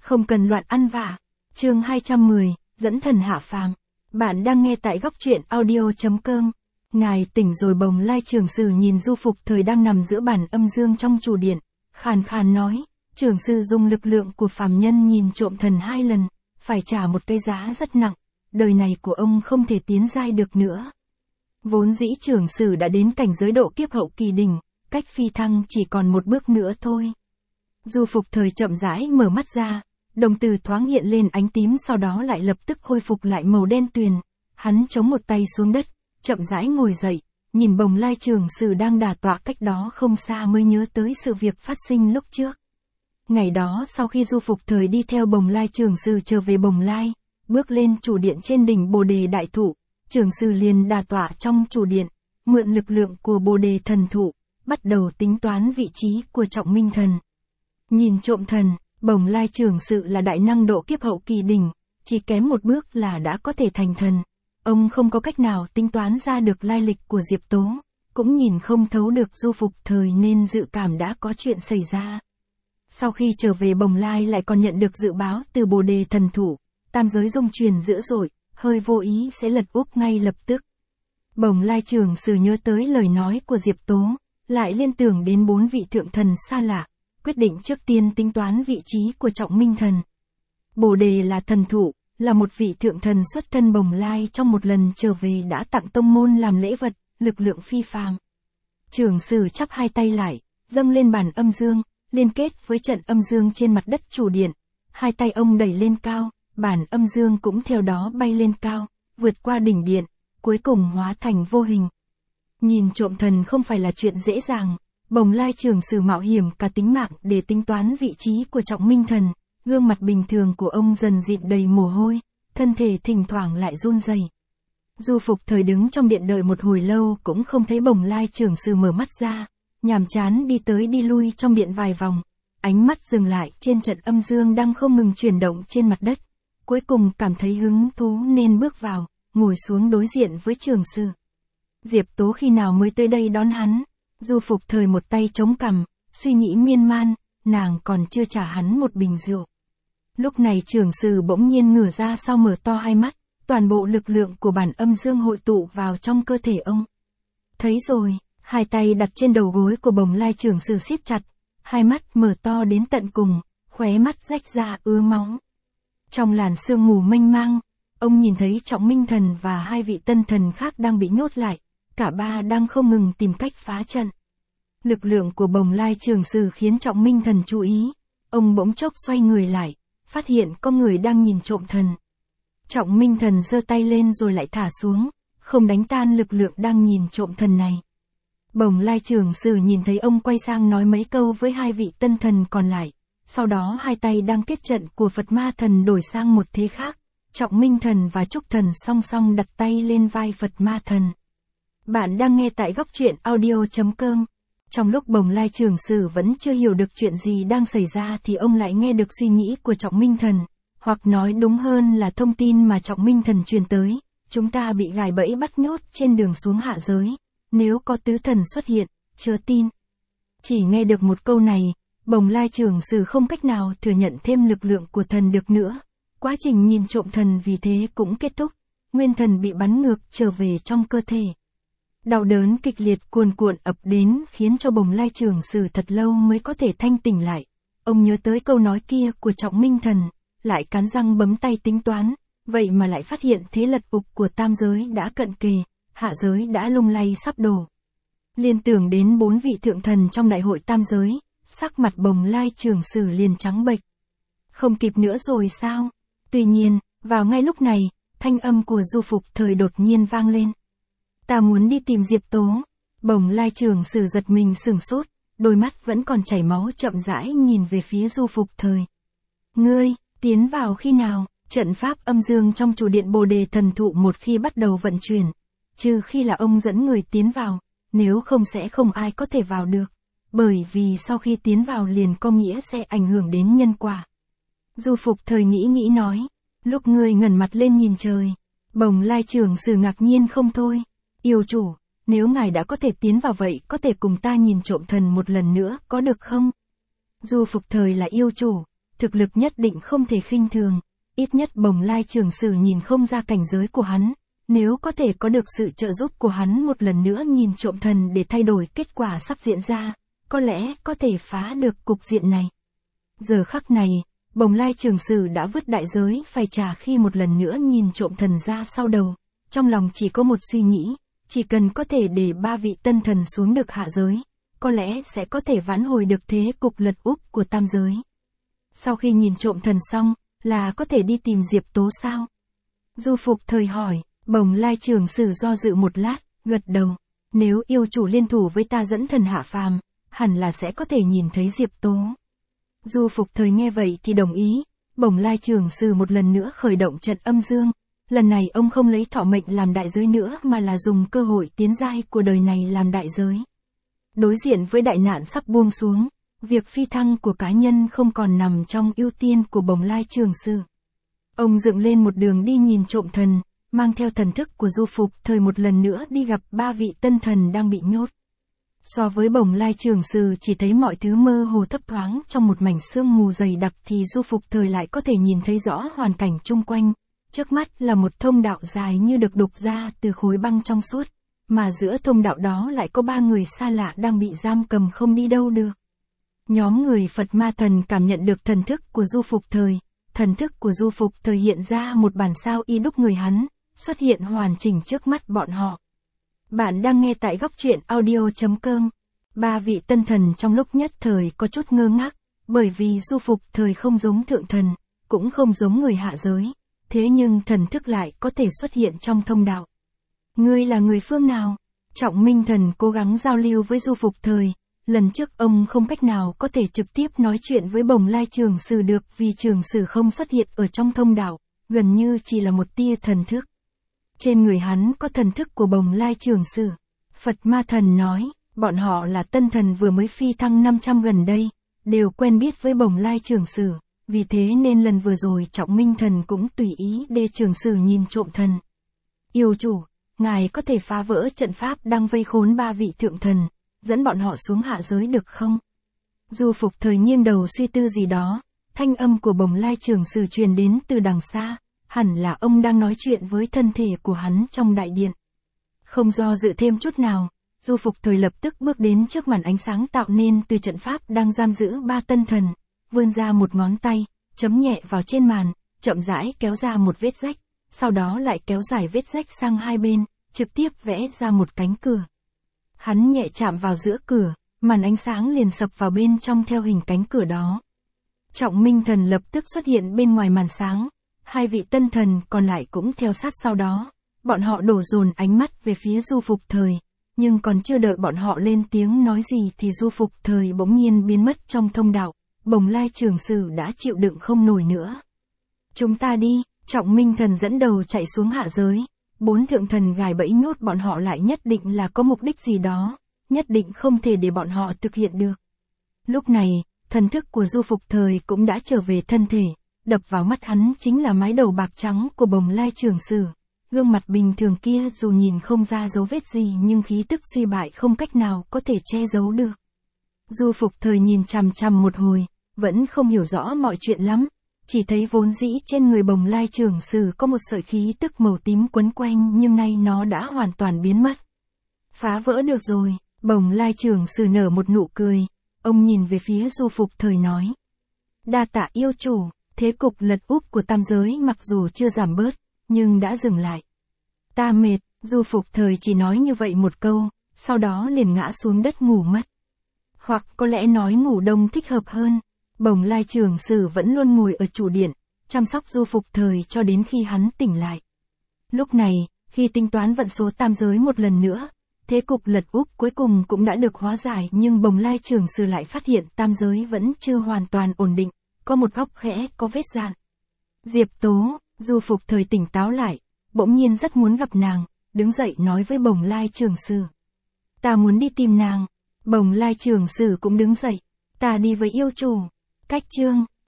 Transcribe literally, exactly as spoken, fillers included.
Không cần loạn ăn vạ. Chương hai trăm mười, dẫn thần hạ phàm. Bạn đang nghe tại góc truyện audio.com. Ngài tỉnh rồi. Bồng Lai Trường Sử nhìn Du Phục Thời đang nằm giữa bản âm dương trong chủ điện, khàn khàn nói, Trường Sử dùng lực lượng của phàm nhân nhìn trộm thần hai lần, phải trả một cái giá rất nặng, đời này của ông không thể tiến giai được nữa. Vốn dĩ Trường Sử đã đến cảnh giới độ kiếp hậu kỳ đỉnh, cách phi thăng chỉ còn một bước nữa thôi. Du Phục Thời chậm rãi mở mắt ra, đồng tử thoáng hiện lên ánh tím, sau đó lại lập tức khôi phục lại màu đen tuyền. Hắn chống một tay xuống đất, chậm rãi ngồi dậy, nhìn Bồng Lai Trường Sử đang đả tọa cách đó không xa mới nhớ tới sự việc phát sinh lúc trước. Ngày đó sau khi Du Phục Thời đi theo Bồng Lai Trường Sử trở về Bồng Lai, bước lên chủ điện trên đỉnh Bồ Đề Đại Thụ, Trường Sử liền đả tọa trong chủ điện, mượn lực lượng của Bồ Đề Thần Thụ, bắt đầu tính toán vị trí của Trọng Minh Thần. Nhìn trộm thần, Bồng Lai Trường Sử là đại năng độ kiếp hậu kỳ đỉnh, chỉ kém một bước là đã có thể thành thần. Ông không có cách nào tính toán ra được lai lịch của Diệp Tố, cũng nhìn không thấu được Du Phục Thời nên dự cảm đã có chuyện xảy ra. Sau khi trở về Bồng Lai lại còn nhận được dự báo từ Bồ Đề Thần Thụ, tam giới rung chuyển dữ dội, hơi vô ý sẽ lật úp ngay lập tức. Bồng Lai Trường Sử nhớ tới lời nói của Diệp Tố, lại liên tưởng đến bốn vị thượng thần xa lạ, quyết định trước tiên tính toán vị trí của Trọng Minh Thần. Bồ Đề là thần thụ, là một vị thượng thần xuất thân Bồng Lai, trong một lần trở về đã tặng tông môn làm lễ vật, lực lượng phi phàm. Trường Sử chắp hai tay lại, dâng lên bàn âm dương, liên kết với trận âm dương trên mặt đất chủ điện. Hai tay ông đẩy lên cao, bản âm dương cũng theo đó bay lên cao, vượt qua đỉnh điện, cuối cùng hóa thành vô hình. Nhìn trộm thần không phải là chuyện dễ dàng. Bồng Lai Trường Sử mạo hiểm cả tính mạng để tính toán vị trí của Trọng Minh Thần, gương mặt bình thường của ông dần dịn đầy mồ hôi, thân thể thỉnh thoảng lại run rẩy. Du Phục Thời đứng trong điện đợi một hồi lâu cũng không thấy Bồng Lai Trường Sử mở mắt ra, nhàm chán đi tới đi lui trong điện vài vòng, ánh mắt dừng lại trên trận âm dương đang không ngừng chuyển động trên mặt đất, cuối cùng cảm thấy hứng thú nên bước vào, ngồi xuống đối diện với Trường Sử. Diệp Tố khi nào mới tới đây đón hắn? Du Phục Thời một tay chống cằm, suy nghĩ miên man, nàng còn chưa trả hắn một bình rượu. Lúc này Trường Sử bỗng nhiên ngửa ra sau, mở to hai mắt, toàn bộ lực lượng của bản âm dương hội tụ vào trong cơ thể ông. Thấy rồi, hai tay đặt trên đầu gối của Bồng Lai Trường Sử siết chặt, hai mắt mở to đến tận cùng, khóe mắt rách ra ứa máu. Trong làn sương mù mênh mang, ông nhìn thấy Trọng Minh Thần và hai vị tân thần khác đang bị nhốt lại. Cả ba đang không ngừng tìm cách phá trận. Lực lượng của Bồng Lai Trường Sử khiến Trọng Minh Thần chú ý. Ông bỗng chốc xoay người lại, phát hiện có người đang nhìn trộm thần. Trọng Minh Thần giơ tay lên rồi lại thả xuống, không đánh tan lực lượng đang nhìn trộm thần này. Bồng Lai Trường Sử nhìn thấy ông quay sang nói mấy câu với hai vị tân thần còn lại. Sau đó hai tay đang kết trận của Phật Ma Thần đổi sang một thế khác. Trọng Minh Thần và Trúc Thần song song đặt tay lên vai Phật Ma Thần. Bạn đang nghe tại góc truyện audio.com. Trong lúc Bồng Lai Trường Sử vẫn chưa hiểu được chuyện gì đang xảy ra thì ông lại nghe được suy nghĩ của Trọng Minh Thần, hoặc nói đúng hơn là thông tin mà Trọng Minh Thần truyền tới. Chúng ta bị gài bẫy bắt nhốt trên đường xuống hạ giới. Nếu có tứ thần xuất hiện, chớ tin. Chỉ nghe được một câu này, Bồng Lai Trường Sử không cách nào thừa nhận thêm lực lượng của thần được nữa. Quá trình nhìn trộm thần vì thế cũng kết thúc. Nguyên thần bị bắn ngược trở về trong cơ thể. Đau đớn kịch liệt cuồn cuộn ập đến khiến cho Bồng Lai Trường Sử thật lâu mới có thể thanh tỉnh lại. Ông nhớ tới câu nói kia của Trọng Minh Thần, lại cắn răng bấm tay tính toán, vậy mà lại phát hiện thế lật úp của tam giới đã cận kề, hạ giới đã lung lay sắp đổ. Liên tưởng đến bốn vị thượng thần trong đại hội tam giới, sắc mặt Bồng Lai Trường Sử liền trắng bệch. Không kịp nữa rồi sao? Tuy nhiên, vào ngay lúc này, thanh âm của Du Phục Thời đột nhiên vang lên. Ta muốn đi tìm Diệp Tố. Bồng Lai Trường Sử giật mình sửng sốt, đôi mắt vẫn còn chảy máu chậm rãi nhìn về phía Du Phục Thời. Ngươi, tiến vào khi nào? Trận pháp âm dương trong chủ điện Bồ Đề Thần Thụ một khi bắt đầu vận chuyển, trừ khi là ông dẫn người tiến vào, nếu không sẽ không ai có thể vào được, bởi vì sau khi tiến vào liền có nghĩa sẽ ảnh hưởng đến nhân quả. Du Phục Thời nghĩ nghĩ nói, lúc ngươi ngẩng mặt lên nhìn trời, Bồng Lai Trường Sử ngạc nhiên không thôi. Yêu chủ, nếu ngài đã có thể tiến vào vậy có thể cùng ta nhìn trộm thần một lần nữa có được không? Du Phục Thời là yêu chủ, thực lực nhất định không thể khinh thường, ít nhất Bồng Lai Trường Sử nhìn không ra cảnh giới của hắn, nếu có thể có được sự trợ giúp của hắn một lần nữa nhìn trộm thần để thay đổi kết quả sắp diễn ra, có lẽ có thể phá được cục diện này. Giờ khắc này, Bồng Lai Trường Sử đã vứt đại giới phải trả khi một lần nữa nhìn trộm thần ra sau đầu, trong lòng chỉ có một suy nghĩ, chỉ cần có thể để ba vị tân thần xuống được hạ giới, có lẽ sẽ có thể vãn hồi được thế cục lật úp của tam giới. Sau khi nhìn trộm thần xong, là có thể đi tìm Diệp Tố sao? Du Phục Thời hỏi, Bồng Lai Trường Sử do dự một lát, gật đầu. Nếu yêu chủ liên thủ với ta dẫn thần hạ phàm, hẳn là sẽ có thể nhìn thấy Diệp Tố. Du Phục Thời nghe vậy thì đồng ý, Bồng Lai Trường Sử một lần nữa khởi động trận âm dương. Lần này ông không lấy thọ mệnh làm đại giới nữa mà là dùng cơ hội tiến giai của đời này làm đại giới. Đối diện với đại nạn sắp buông xuống, việc phi thăng của cá nhân không còn nằm trong ưu tiên của Bồng Lai Trường Sử. Ông dựng lên một đường đi nhìn trộm thần, mang theo thần thức của Du Phục Thời một lần nữa đi gặp ba vị tân thần đang bị nhốt. So với Bồng Lai Trường Sử chỉ thấy mọi thứ mơ hồ thấp thoáng trong một mảnh sương mù dày đặc thì Du Phục Thời lại có thể nhìn thấy rõ hoàn cảnh chung quanh. Trước mắt là một thông đạo dài như được đục ra từ khối băng trong suốt, mà giữa thông đạo đó lại có ba người xa lạ đang bị giam cầm không đi đâu được. Nhóm người Phật Ma Thần cảm nhận được thần thức của Du Phục Thời, thần thức của Du Phục Thời hiện ra một bản sao y đúc người hắn, xuất hiện hoàn chỉnh trước mắt bọn họ. Bạn đang nghe tại góc truyện audio chấm com. Ba vị tân thần trong lúc nhất thời có chút ngơ ngác, bởi vì Du Phục Thời không giống thượng thần, cũng không giống người hạ giới, thế nhưng thần thức lại có thể xuất hiện trong thông đạo. Ngươi là người phương nào? Trọng Minh Thần cố gắng giao lưu với Du Phục Thời, lần trước ông không cách nào có thể trực tiếp nói chuyện với Bồng Lai Trường Sử được vì Trường Sử không xuất hiện ở trong thông đạo, gần như chỉ là một tia thần thức. Trên người hắn có thần thức của Bồng Lai Trường Sử. Phật Ma Thần nói, bọn họ là tân thần vừa mới phi thăng năm trăm gần đây, đều quen biết với Bồng Lai Trường Sử, vì thế nên lần vừa rồi Trọng Minh Thần cũng tùy ý để Trường Sử nhìn trộm thần. Yêu chủ, ngài có thể phá vỡ trận pháp đang vây khốn ba vị thượng thần, dẫn bọn họ xuống hạ giới được không? Du Phục Thời nghiêng đầu suy tư gì đó, thanh âm của Bồng Lai Trường Sử truyền đến từ đằng xa, hẳn là ông đang nói chuyện với thân thể của hắn trong đại điện. Không do dự thêm chút nào, Du Phục Thời lập tức bước đến trước màn ánh sáng tạo nên từ trận pháp đang giam giữ ba tân thần, vươn ra một ngón tay, chấm nhẹ vào trên màn, chậm rãi kéo ra một vết rách, sau đó lại kéo dài vết rách sang hai bên, trực tiếp vẽ ra một cánh cửa. Hắn nhẹ chạm vào giữa cửa, màn ánh sáng liền sập vào bên trong theo hình cánh cửa đó. Trọng Minh Thần lập tức xuất hiện bên ngoài màn sáng, hai vị tân thần còn lại cũng theo sát sau đó. Bọn họ đổ dồn ánh mắt về phía Du Phục Thời, nhưng còn chưa đợi bọn họ lên tiếng nói gì thì Du Phục Thời bỗng nhiên biến mất trong thông đạo. Bồng Lai Trường Sử đã chịu đựng không nổi nữa. Chúng ta đi, Trọng Minh Thần dẫn đầu chạy xuống hạ giới. Bốn thượng thần gài bẫy nhốt bọn họ lại nhất định là có mục đích gì đó, nhất định không thể để bọn họ thực hiện được. Lúc này, thần thức của Du Phục Thời cũng đã trở về thân thể, đập vào mắt hắn chính là mái đầu bạc trắng của Bồng Lai Trường Sử. Gương mặt bình thường kia dù nhìn không ra dấu vết gì nhưng khí tức suy bại không cách nào có thể che giấu được. Du Phục Thời nhìn chằm chằm một hồi, vẫn không hiểu rõ mọi chuyện lắm, chỉ thấy vốn dĩ trên người Bồng Lai Trường Sử có một sợi khí tức màu tím quấn quanh nhưng nay nó đã hoàn toàn biến mất. Phá vỡ được rồi, Bồng Lai Trường Sử nở một nụ cười, ông nhìn về phía Du Phục Thời nói. Đa tạ yêu chủ, thế cục lật úp của tam giới mặc dù chưa giảm bớt, nhưng đã dừng lại. Ta mệt, Du Phục Thời chỉ nói như vậy một câu, sau đó liền ngã xuống đất ngủ mất. Hoặc có lẽ nói ngủ đông thích hợp hơn. Bồng Lai Trường Sử vẫn luôn ngồi ở chủ điện, chăm sóc Du Phục Thời cho đến khi hắn tỉnh lại. Lúc này, khi tính toán vận số tam giới một lần nữa, thế cục lật úp cuối cùng cũng đã được hóa giải nhưng Bồng Lai Trường Sử lại phát hiện tam giới vẫn chưa hoàn toàn ổn định, có một góc khẽ có vết dạn. Diệp Tố, Du Phục Thời tỉnh táo lại, bỗng nhiên rất muốn gặp nàng, đứng dậy nói với Bồng Lai Trường Sử. Ta muốn đi tìm nàng. Bồng Lai Trường Sử cũng đứng dậy. Ta đi với yêu chủ. Cách chương.